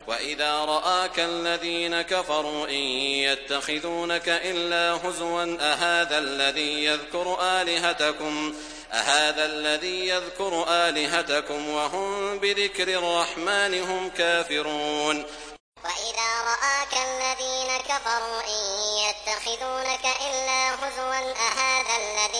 وإذا رآك الذين كفروا إن يتخذونك إلا هزوا أهذا الذي يذكر آلهتكم وهم بذكر الرحمن هم كافرون. وإذا رآك الذين كفروا إن يتخذونك إلا هزوا أهذا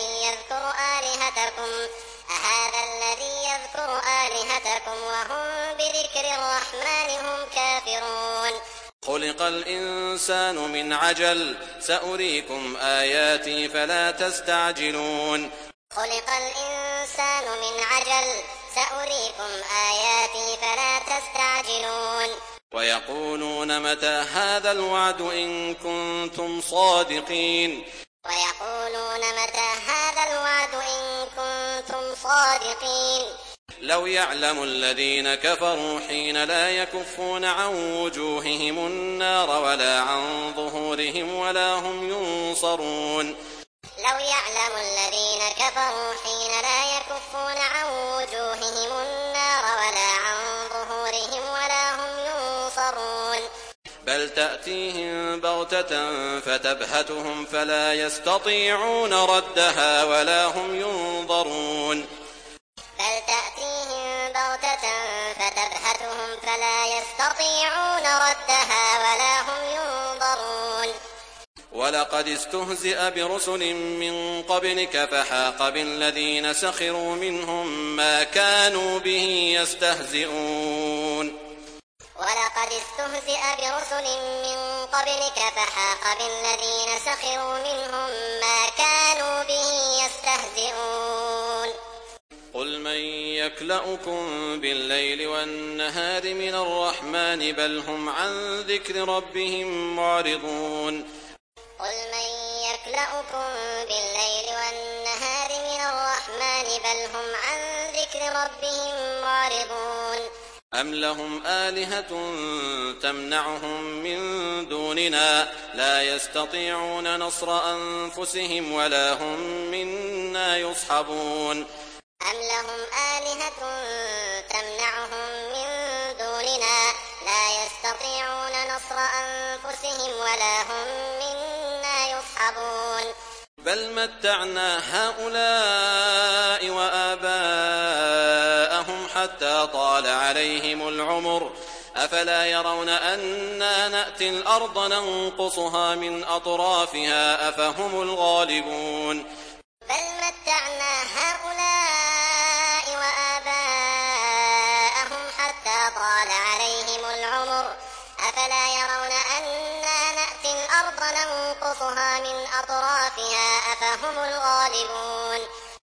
الذي يذكر آلهتكم وهم بذكر الرحمن هم كافرون. خلق الإنسان من عجل سأريكم آياتي فلا تستعجلون. خلق الإنسان من عجل سأريكم آياتي فلا تستعجلون. ويقولون متى هذا الوعد إن كنتم صادقين. لو يعلم الذين كفروا حين لا يكفون عن وجوههم النار ولا عن ظهورهم ولا هم ينصرون. لو يعلم الذين كفروا حين لا يكفون عن وجوههم النار ولا عن ظهورهم ولا هم ينصرون. بل تأتيهم بغتة فتبهتهم فلا يستطيعون ردها ولا هم ينظرون. بل تأتيهم بغتة فتبهتهم فلا يستطيعون ردها ولا هم ينظرون. ولقد استهزئ برسل من قبلك فحاق بالذين سخروا منهم ما كانوا به يستهزئون. ولقد استهزئ برسل من قبلك فحاق بالذين سخروا منهم ما كانوا به يستهزئون. قل من يكلؤكم بالليل والنهار من الرحمن بل هم عن ذكر ربهم معرضون. قل من يكلؤكم بالليل والنهار من الرحمن بل هم عن ذكر ربهم معرضون. أم لهم آلهة تمنعهم من دوننا لا يستطيعون نصر أنفسهم ولا هم منا يصحبون. أم لهم آلهة تمنعهم من دوننا لا يستطيعون نصر أنفسهم ولا هم منا يصحبون. بل متعنا هؤلاء وآباءهم حتى طال عليهم العمر أفلا يرون أنا نأتي الأرض ننقصها من أطرافها أفهم الغالبون. بل متعنا هؤلاء وآباءهم حتى طال عليهم العمر أفلا يرون أنا نأتي الأرض ننقصها من أطرافها أفهم الغالبون.